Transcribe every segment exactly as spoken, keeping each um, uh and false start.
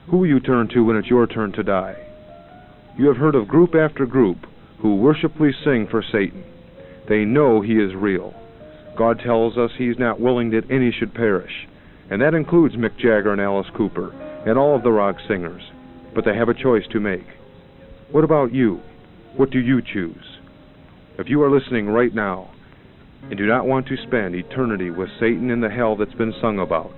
Who will you turn to when it's your turn to die? You have heard of group after group who worshipfully sing for Satan. They know he is real. God tells us he's not willing that any should perish, and that includes Mick Jagger and Alice Cooper and all of the rock singers. But they have a choice to make. What about you? What do you choose? If you are listening right now and do not want to spend eternity with Satan in the hell that's been sung about,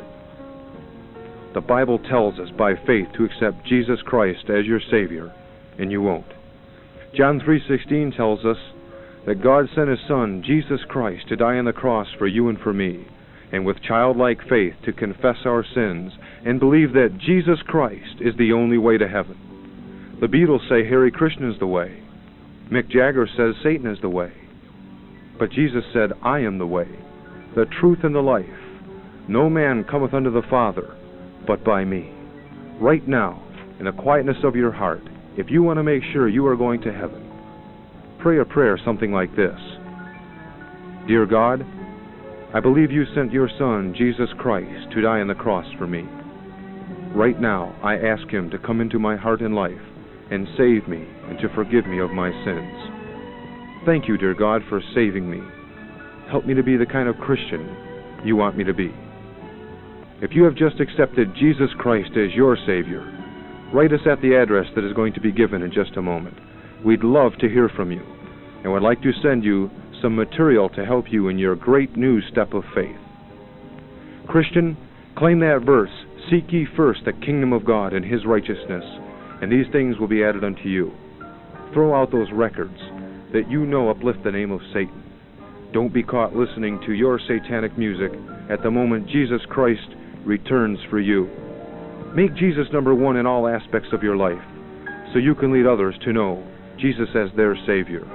the Bible tells us by faith to accept Jesus Christ as your Savior, and you won't. John three sixteen tells us that God sent His Son, Jesus Christ, to die on the cross for you and for me, and with childlike faith to confess our sins and believe that Jesus Christ is the only way to heaven. The Beatles say Hare Krishna is the way. Mick Jagger says Satan is the way. But Jesus said, I am the way, the truth, and the life. No man cometh unto the Father but by me. Right now, in the quietness of your heart, if you want to make sure you are going to heaven, pray a prayer something like this. Dear God, I believe you sent your Son, Jesus Christ, to die on the cross for me. Right now, I ask Him to come into my heart and life and save me and to forgive me of my sins. Thank you, dear God, for saving me. Help me to be the kind of Christian you want me to be. If you have just accepted Jesus Christ as your Savior, write us at the address that is going to be given in just a moment. We'd love to hear from you, and would like to send you some material to help you in your great new step of faith. Christian, claim that verse, seek ye first the kingdom of God and His righteousness, and these things will be added unto you. Throw out those records that you know uplift the name of Satan. Don't be caught listening to your satanic music at the moment Jesus Christ returns for you. Make Jesus number one in all aspects of your life, so you can lead others to know Jesus as their Savior.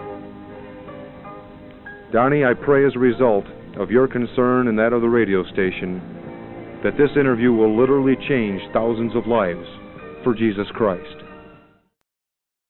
Donnie, I pray as a result of your concern and that of the radio station that this interview will literally change thousands of lives for Jesus Christ.